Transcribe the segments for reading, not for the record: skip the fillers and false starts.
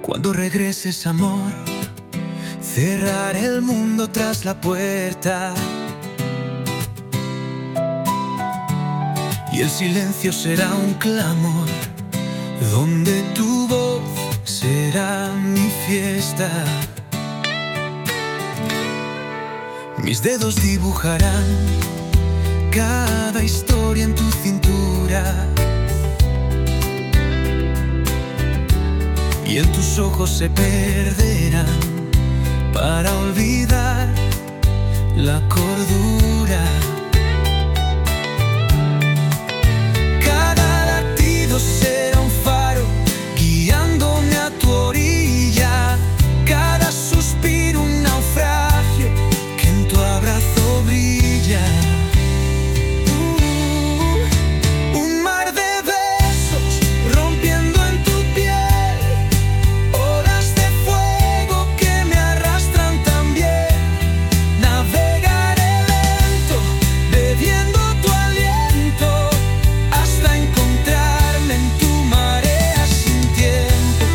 Cuando regreses, amor, cerraré el mundo tras la puerta y el silencio será un clamor, donde tu voz será mi fiesta. Mis dedos dibujarán cada historia en tu cintura y en tus ojos se perderán para olvidar la cordura. Cada latido será un faro guiándome a tu orilla, cada suspiro un naufragio que en tu abrazo brilla. Un mar de besos rompiendo en tu piel, olas de fuego que me arrastran también. Navegaré lento, bebiendo tu aliento, hasta encontrarme en tu marea sin tiempo.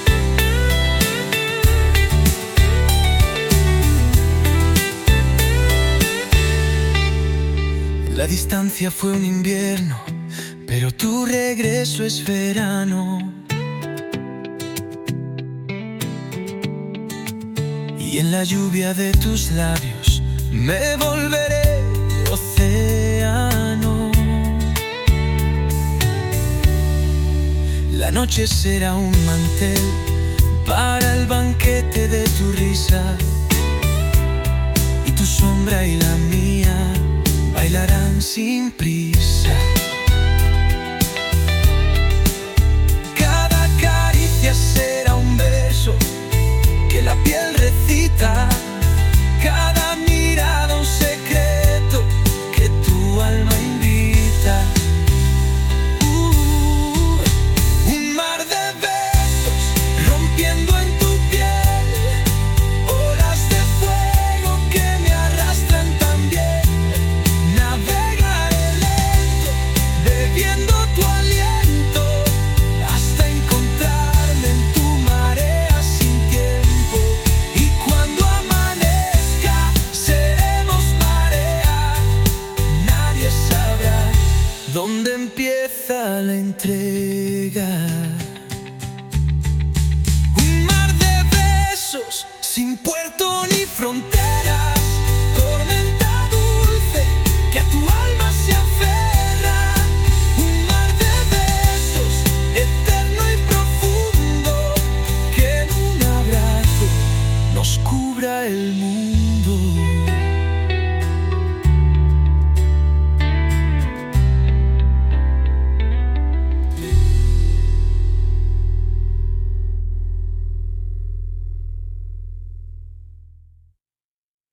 La distancia fue un invierno, pero tu regreso es verano. Y en la lluvia de tus labios me volveré océano. La noche será un mantel para el banquete de tu risa, y tu sombra y la mía bailarán sin prisa.